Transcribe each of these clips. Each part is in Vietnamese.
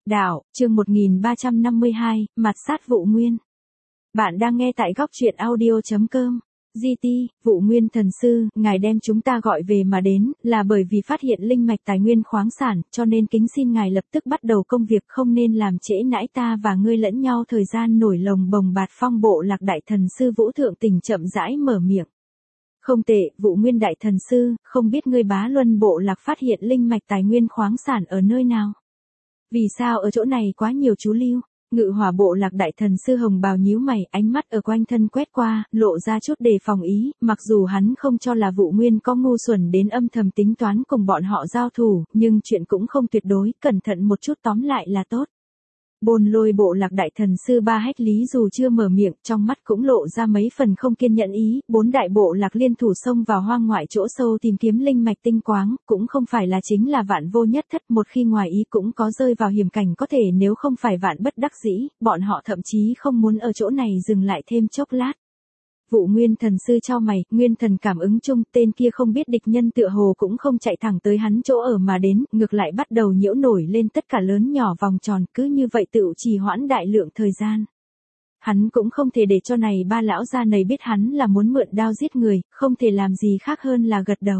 Đạo, chương 1352, mặt sát Vụ Nguyên. Bạn đang nghe tại góc truyện audio.com. GT, Vụ Nguyên thần sư, ngài đem chúng ta gọi về mà đến, là bởi vì phát hiện linh mạch tài nguyên khoáng sản, cho nên kính xin ngài lập tức bắt đầu công việc, không nên làm trễ nãi ta và ngươi lẫn nhau thời gian. Nổi lồng bồng bạt phong bộ lạc đại thần sư Vũ Thượng Tình chậm rãi mở miệng. Không tệ, Vụ Nguyên đại thần sư, không biết ngươi Bá Luân bộ lạc phát hiện linh mạch tài nguyên khoáng sản ở nơi nào? Vì sao ở chỗ này quá nhiều chú lưu? Ngự hỏa bộ lạc đại thần sư hồng bào nhíu mày, ánh mắt ở quanh thân quét qua, lộ ra chút đề phòng ý, mặc dù hắn không cho là Vụ Nguyên có ngu xuẩn đến âm thầm tính toán cùng bọn họ giao thủ, nhưng chuyện cũng không tuyệt đối, cẩn thận một chút tóm lại là tốt. Bồn Lôi bộ lạc đại thần sư Ba Hách Lý dù chưa mở miệng, trong mắt cũng lộ ra mấy phần không kiên nhẫn ý, bốn đại bộ lạc liên thủ xông vào hoang ngoại chỗ sâu tìm kiếm linh mạch tinh quáng, cũng không phải là chính là vạn vô nhất thất, một khi ngoài ý cũng có rơi vào hiểm cảnh có thể, nếu không phải vạn bất đắc dĩ, bọn họ thậm chí không muốn ở chỗ này dừng lại thêm chốc lát. Vụ Nguyên thần sư chau mày, nguyên thần cảm ứng chung, tên kia không biết địch nhân tựa hồ cũng không chạy thẳng tới hắn chỗ ở mà đến, ngược lại bắt đầu nhiễu nổi lên tất cả lớn nhỏ vòng tròn, cứ như vậy tựu trì hoãn đại lượng thời gian. Hắn cũng không thể để cho này ba lão gia này biết hắn là muốn mượn đao giết người, không thể làm gì khác hơn là gật đầu.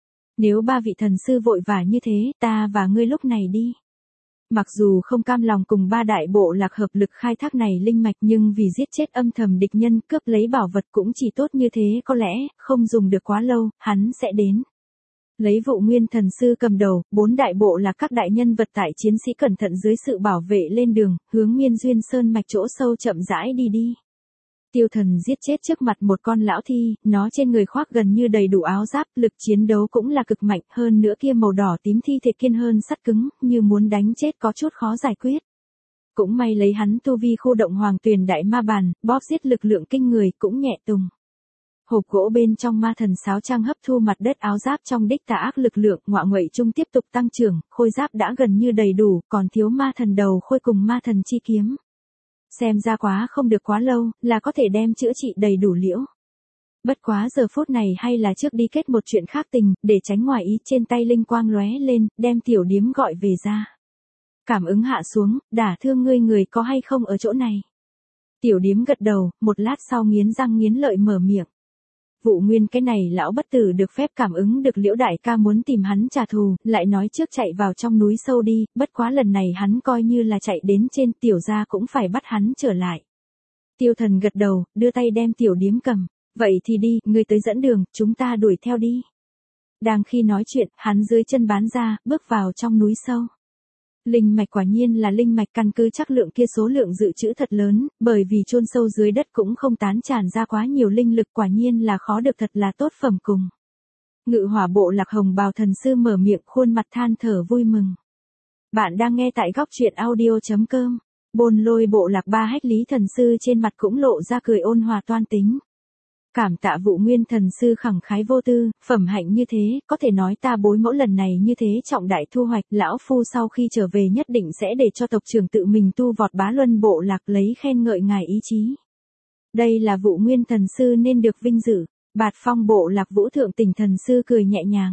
Nếu ba vị thần sư vội vã như thế, ta và ngươi lúc này đi. Mặc dù không cam lòng cùng ba đại bộ lạc hợp lực khai thác này linh mạch, nhưng vì giết chết âm thầm địch nhân, cướp lấy bảo vật cũng chỉ tốt như thế, có lẽ không dùng được quá lâu, hắn sẽ đến. Lấy Vụ Nguyên thần sư cầm đầu, bốn đại bộ lạc các đại nhân vật tại chiến sĩ cẩn thận dưới sự bảo vệ lên đường, hướng Miên Duyên Sơn mạch chỗ sâu chậm rãi đi. Tiêu Thần giết chết trước mặt một con lão thi, nó trên người khoác gần như đầy đủ áo giáp, lực chiến đấu cũng là cực mạnh, hơn nữa kia màu đỏ tím thi thể kiên hơn sắt cứng, như muốn đánh chết có chút khó giải quyết. Cũng may lấy hắn tu vi khu động Hoàng Tuyền đại ma bàn, bóp giết lực lượng kinh người cũng nhẹ tùng. Hộp gỗ bên trong ma thần sáo trang hấp thu mặt đất áo giáp trong đích tà ác lực lượng, ngọa nguậy trung tiếp tục tăng trưởng, khôi giáp đã gần như đầy đủ, còn thiếu ma thần đầu khôi cùng ma thần chi kiếm. Xem ra quá không được quá lâu, là có thể đem chữa trị đầy đủ liễu. Bất quá giờ phút này hay là trước đi kết một chuyện khác tình, để tránh ngoài ý. Trên tay linh quang lóe lên, đem tiểu điếm gọi về ra. Cảm ứng hạ xuống, đả thương ngươi người có hay không ở chỗ này? Tiểu điếm gật đầu, một lát sau nghiến răng nghiến lợi mở miệng. Vụ Nguyên cái này lão bất tử được phép cảm ứng được Liễu đại ca muốn tìm hắn trả thù, lại nói trước chạy vào trong núi sâu đi, bất quá lần này hắn coi như là chạy đến trên, tiểu gia cũng phải bắt hắn trở lại. Tiêu Thần gật đầu, đưa tay đem tiểu điếm cầm, vậy thì đi, ngươi tới dẫn đường, chúng ta đuổi theo đi. Đang khi nói chuyện, hắn dưới chân bán ra, bước vào trong núi sâu. Linh mạch quả nhiên là linh mạch, căn cứ chắc lượng kia số lượng dự trữ thật lớn, bởi vì chôn sâu dưới đất cũng không tán tràn ra quá nhiều linh lực, quả nhiên là khó được, thật là tốt phẩm cùng. Ngự hỏa bộ lạc hồng bào thần sư mở miệng, khuôn mặt than thở vui mừng. Bạn đang nghe tại góc truyện audio.com. Bồn Lôi bộ lạc Ba Hách Lý thần sư trên mặt cũng lộ ra cười ôn hòa toan tính. Cảm tạ Vụ Nguyên thần sư khẳng khái vô tư, phẩm hạnh như thế, có thể nói ta bối mẫu lần này như thế trọng đại thu hoạch, lão phu sau khi trở về nhất định sẽ để cho tộc trưởng tự mình tu vọt Bá Luân bộ lạc, lấy khen ngợi ngài ý chí. Đây là Vụ Nguyên thần sư nên được vinh dự. Bạt Phong bộ lạc Vũ Thượng Tình thần sư cười nhẹ nhàng.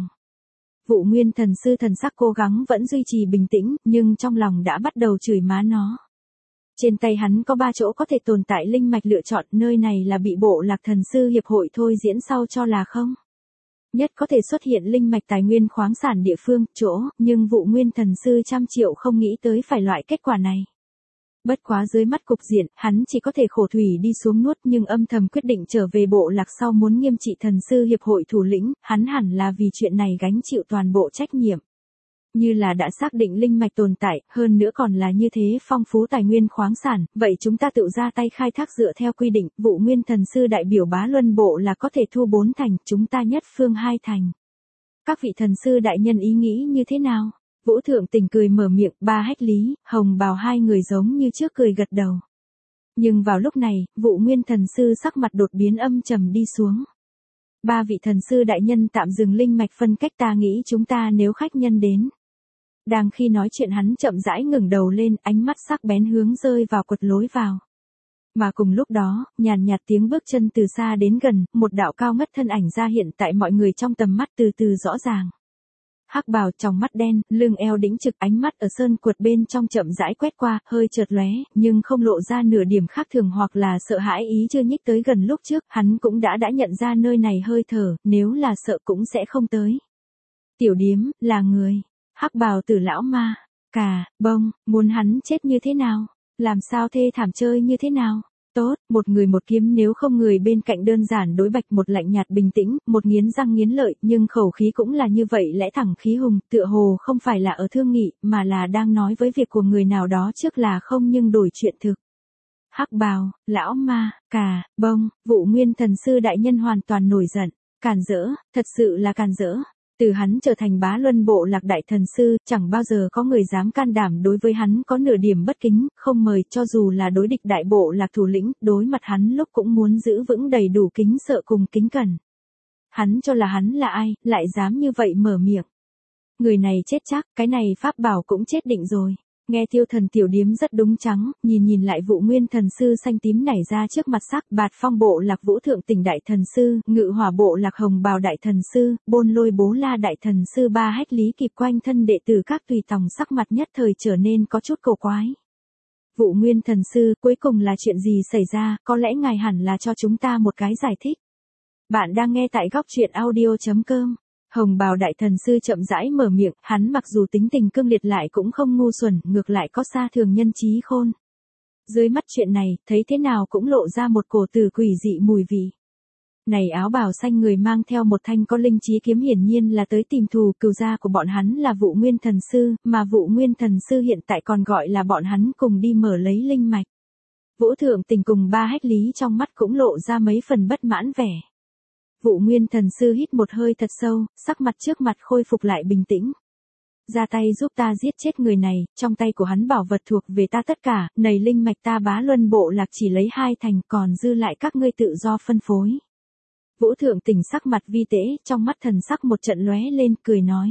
Vụ Nguyên thần sư thần sắc cố gắng vẫn duy trì bình tĩnh, nhưng trong lòng đã bắt đầu chửi má nó. Trên tay hắn có 3 chỗ có thể tồn tại linh mạch lựa chọn, nơi này là bị bộ lạc thần sư hiệp hội thôi diễn sau cho là không. Nhất có thể xuất hiện linh mạch tài nguyên khoáng sản địa phương, chỗ, nhưng Vụ Nguyên thần sư trăm triệu không nghĩ tới phải loại kết quả này. Bất quá dưới mắt cục diện, hắn chỉ có thể khổ thủy đi xuống nuốt, nhưng âm thầm quyết định trở về bộ lạc sau muốn nghiêm trị thần sư hiệp hội thủ lĩnh, hắn hẳn là vì chuyện này gánh chịu toàn bộ trách nhiệm. Như là đã xác định linh mạch tồn tại, hơn nữa còn là như thế phong phú tài nguyên khoáng sản, vậy chúng ta tự ra tay khai thác dựa theo quy định, Vụ Nguyên thần sư đại biểu Bá Luân bộ là có thể thu 4 thành, chúng ta nhất phương 2 thành. Các vị thần sư đại nhân ý nghĩ như thế nào? Vũ Thượng Tình cười mở miệng, Ba Hách Lý, hồng bào hai người giống như trước cười gật đầu. Nhưng vào lúc này, Vụ Nguyên thần sư sắc mặt đột biến âm trầm đi xuống. Ba vị thần sư đại nhân tạm dừng linh mạch phân cách, ta nghĩ chúng ta nếu khách nhân đến. Đang khi nói chuyện hắn chậm rãi ngẩng đầu lên, ánh mắt sắc bén hướng rơi vào quật lối vào. Mà cùng lúc đó, nhàn nhạt tiếng bước chân từ xa đến gần, một đạo cao ngất thân ảnh ra hiện tại mọi người trong tầm mắt từ từ rõ ràng. Hắc bào, tròng mắt đen, lưng eo đĩnh trực, ánh mắt ở sơn quật bên trong chậm rãi quét qua, hơi chợt lóe, nhưng không lộ ra nửa điểm khác thường hoặc là sợ hãi. Ý chưa nhích tới gần lúc trước, hắn cũng đã nhận ra nơi này hơi thở, nếu là sợ cũng sẽ không tới. Tiểu điếm, là người. Hắc bào tử lão ma, cà, bông, muốn hắn chết như thế nào? Làm sao thê thảm chơi như thế nào? Tốt, một người một kiếm, nếu không người bên cạnh đơn giản đối bạch, một lạnh nhạt bình tĩnh, một nghiến răng nghiến lợi, nhưng khẩu khí cũng là như vậy, lẽ thẳng khí hùng, tựa hồ không phải là ở thương nghị, mà là đang nói với việc của người nào đó trước là không nhưng đổi chuyện thực. Hắc bào, lão ma, cà, bông, Vũ Nguyên thần sư đại nhân hoàn toàn nổi giận, càn rỡ, thật sự là càn rỡ. Từ hắn trở thành Bá Luân bộ lạc đại thần sư, chẳng bao giờ có người dám can đảm đối với hắn có nửa điểm bất kính, không mời, cho dù là đối địch đại bộ lạc thủ lĩnh, đối mặt hắn lúc cũng muốn giữ vững đầy đủ kính sợ cùng kính cẩn. Hắn cho là hắn là ai, lại dám như vậy mở miệng. Người này chết chắc, cái này pháp bảo cũng chết định rồi. Nghe Tiêu Thần tiểu điếm rất đúng trắng, nhìn lại Vũ Nguyên thần sư xanh tím nảy ra trước mặt sắc, Bạt Phong bộ lạc Vũ Thượng Tỉnh đại thần sư, Ngự Hỏa bộ lạc Hồng Bào đại thần sư, Bôn Lôi Bố La đại thần sư, Ba Hách Lý kịp quanh thân đệ tử các tùy tòng sắc mặt nhất thời trở nên có chút cổ quái. Vũ Nguyên thần sư, cuối cùng là chuyện gì xảy ra, có lẽ ngài hẳn là cho chúng ta một cái giải thích. Bạn đang nghe tại góc truyện audio.com. Hồng Bào đại thần sư chậm rãi mở miệng, hắn mặc dù tính tình cương liệt lại cũng không ngu xuẩn, ngược lại có xa thường nhân trí khôn. Dưới mắt chuyện này, thấy thế nào cũng lộ ra một cổ tử quỷ dị mùi vị. Này áo bào xanh người mang theo một thanh có linh chí kiếm, hiển nhiên là tới tìm thù. Cừu gia của bọn hắn là Vũ Nguyên thần sư, mà Vũ Nguyên thần sư hiện tại còn gọi là bọn hắn cùng đi mở lấy linh mạch. Vũ Thượng Tỉnh cùng Ba Hách Lý trong mắt cũng lộ ra mấy phần bất mãn vẻ. Vũ Nguyên thần sư hít một hơi thật sâu, sắc mặt trước mặt khôi phục lại bình tĩnh. Ra tay giúp ta giết chết người này, trong tay của hắn bảo vật thuộc về ta tất cả, này linh mạch ta Bá Luân bộ lạc chỉ lấy 2 thành, còn dư lại các ngươi tự do phân phối. Vũ Thượng Tỉnh sắc mặt vi tế, trong mắt thần sắc một trận lóe lên, cười nói.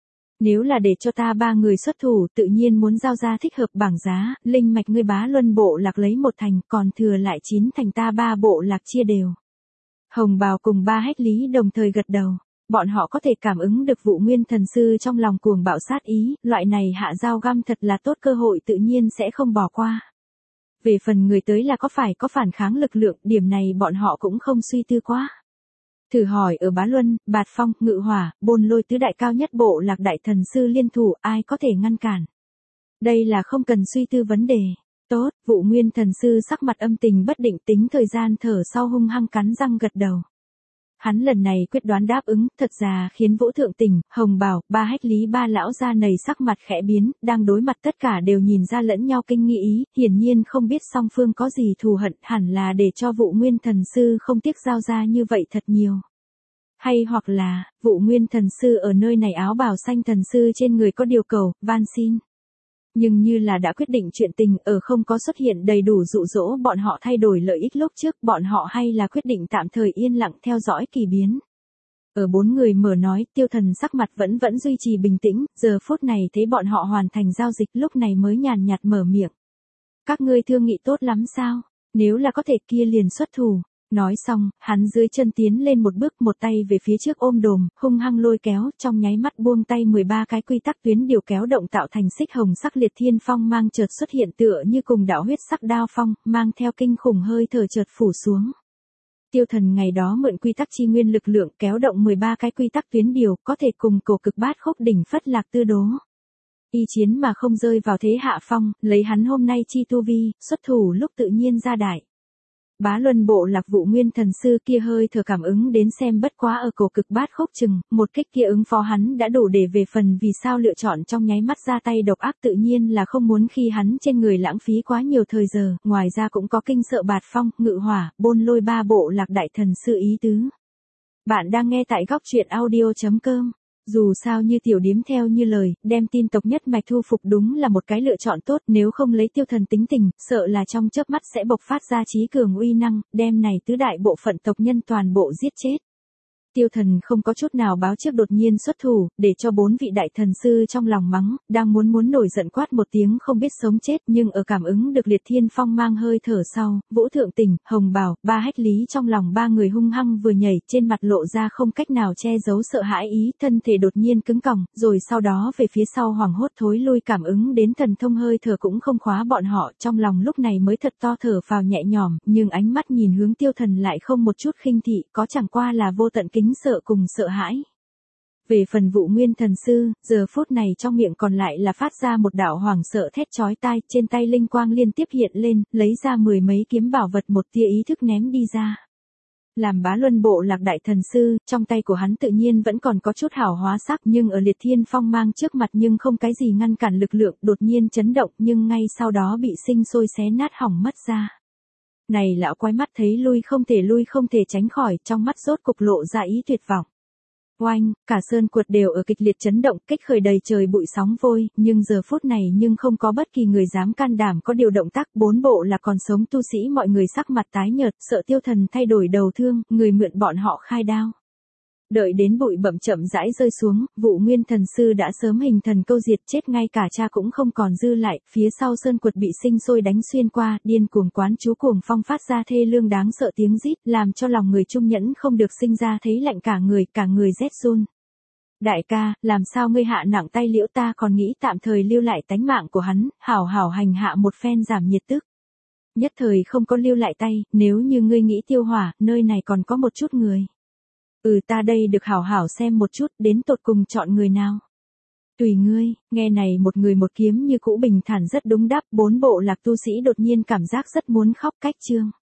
Nếu là để cho ta 3 người xuất thủ, tự nhiên muốn giao ra thích hợp bảng giá, linh mạch ngươi Bá Luân bộ lạc lấy 1 thành, còn thừa lại 9 thành ta 3 bộ lạc chia đều. Hồng Bào cùng Ba Hách Lý đồng thời gật đầu, bọn họ có thể cảm ứng được Vũ Nguyên thần sư trong lòng cuồng bạo sát ý, loại này hạ dao găm thật là tốt, cơ hội tự nhiên sẽ không bỏ qua. Về phần người tới là có phải có phản kháng lực lượng, điểm này bọn họ cũng không suy tư quá. Thử hỏi ở Bá Luân, Bạt Phong, Ngự Hỏa, Bôn Lôi tứ đại cao nhất bộ lạc đại thần sư liên thủ, ai có thể ngăn cản? Đây là không cần suy tư vấn đề. Tốt, Vũ Nguyên thần sư sắc mặt âm tình bất định, tính thời gian thở sau hung hăng cắn răng gật đầu. Hắn lần này quyết đoán đáp ứng, thật ra khiến Vũ Thượng Tỉnh, Hồng Bào, Ba Hách Lý ba lão gia nầy sắc mặt khẽ biến, đang đối mặt tất cả đều nhìn ra lẫn nhau kinh nghi ý, hiển nhiên không biết song phương có gì thù hận, hẳn là để cho Vũ Nguyên thần sư không tiếc giao ra như vậy thật nhiều. Hay hoặc là, Vũ Nguyên thần sư ở nơi này áo bào xanh thần sư trên người có điều cầu, van xin. Nhưng như là đã quyết định chuyện tình, ở không có xuất hiện đầy đủ dụ dỗ bọn họ thay đổi lợi ích lúc trước, bọn họ hay là quyết định tạm thời yên lặng theo dõi kỳ biến. Ở 4 người mở nói, Tiêu Thần sắc mặt vẫn duy trì bình tĩnh, giờ phút này thấy bọn họ hoàn thành giao dịch, lúc này mới nhàn nhạt mở miệng. Các ngươi thương nghị tốt lắm sao? Nếu là có thể kia liền xuất thủ. Nói xong, hắn dưới chân tiến lên một bước, một tay về phía trước ôm đồm, hung hăng lôi kéo, trong nháy mắt buông tay 13 cái quy tắc tuyến điều kéo động tạo thành xích hồng sắc liệt thiên phong mang chợt xuất hiện, tựa như cùng đạo huyết sắc đao phong, mang theo kinh khủng hơi thở chợt phủ xuống. Tiêu Thần ngày đó mượn quy tắc chi nguyên lực lượng kéo động 13 cái quy tắc tuyến điều, có thể cùng cổ cực bát khúc đỉnh phất lạc tư đố. Y chiến mà không rơi vào thế hạ phong, lấy hắn hôm nay chi tu vi, xuất thủ lúc tự nhiên ra đại. Bá Luân bộ lạc Vũ Nguyên thần sư kia hơi thở cảm ứng đến xem bất quá ở cổ cực bát khúc chừng, một kích kia ứng phó hắn đã đủ để về phần vì sao lựa chọn trong nháy mắt ra tay độc ác, tự nhiên là không muốn khi hắn trên người lãng phí quá nhiều thời giờ, ngoài ra cũng có kinh sợ Bạt Phong, Ngự Hỏa, Bôn Lôi ba bộ lạc đại thần sư ý tứ. Bạn đang nghe tại góc truyện audio.com. Dù sao như tiểu điếm theo như lời, đem tin tộc nhất mạch thu phục đúng là một cái lựa chọn tốt, nếu không lấy Tiêu Thần tính tình, sợ là trong chớp mắt sẽ bộc phát ra trí cường uy năng, đem này tứ đại bộ phận tộc nhân toàn bộ giết chết. Tiêu Thần không có chút nào báo trước đột nhiên xuất thủ, để cho 4 vị đại thần sư trong lòng mắng, đang muốn nổi giận quát một tiếng không biết sống chết, nhưng ở cảm ứng được Liệt Thiên Phong mang hơi thở sau, Vũ Thượng Tình, Hồng Bảo, Ba Hách Lý trong lòng ba người hung hăng vừa nhảy, trên mặt lộ ra không cách nào che giấu sợ hãi ý, thân thể đột nhiên cứng còng, rồi sau đó về phía sau hoảng hốt thối lui, cảm ứng đến thần thông hơi thở cũng không khóa bọn họ, trong lòng lúc này mới thật to thở phào nhẹ nhõm, nhưng ánh mắt nhìn hướng Tiêu Thần lại không một chút khinh thị, có chẳng qua là vô tận kính sợ cùng sợ hãi. Về phần Vũ Nguyên thần sư, giờ phút này trong miệng còn lại là phát ra một đạo hoảng sợ thét chói tai, trên tay linh quang liên tiếp hiện lên, lấy ra 10 mấy kiếm bảo vật, một tia ý thức ném đi ra. Làm Bá Luân bộ lạc đại thần sư, trong tay của hắn tự nhiên vẫn còn có chút hào hóa sắc, nhưng ở Liệt Thiên Phong mang trước mặt nhưng không cái gì ngăn cản lực lượng, đột nhiên chấn động, nhưng ngay sau đó bị sinh sôi xé nát hỏng mất ra. Này lão quái mắt thấy lui không thể tránh khỏi, trong mắt rốt cục lộ ra ý tuyệt vọng. Oanh, cả sơn quật đều ở kịch liệt chấn động, kích khởi đầy trời bụi sóng vôi, nhưng giờ phút này nhưng không có bất kỳ người dám can đảm có điều động tác, 4 bộ là còn sống tu sĩ mọi người sắc mặt tái nhợt, sợ Tiêu Thần thay đổi đầu thương, người mượn bọn họ khai đao. Đợi đến bụi bậm chậm rãi rơi xuống, Vũ Nguyên thần sư đã sớm hình thần câu diệt, chết ngay cả cha cũng không còn dư lại, phía sau sơn quật bị sinh sôi đánh xuyên qua, điên cuồng quán chú cuồng phong phát ra thê lương đáng sợ tiếng rít, làm cho lòng người trung nhẫn không được sinh ra thấy lạnh cả người rét run. Đại ca, làm sao ngươi hạ nặng tay Liễu, ta còn nghĩ tạm thời lưu lại tánh mạng của hắn, hảo hảo hành hạ một phen giảm nhiệt tức. Nhất thời không có lưu lại tay, nếu như ngươi nghĩ tiêu hỏa, nơi này còn có một chút người. Ta đây được hảo hảo xem một chút, đến tột cùng chọn người nào. Tùy ngươi, nghe này một người một kiếm như cũ bình thản rất đúng đáp, 4 bộ lạc tu sĩ đột nhiên cảm giác rất muốn khóc cách chương.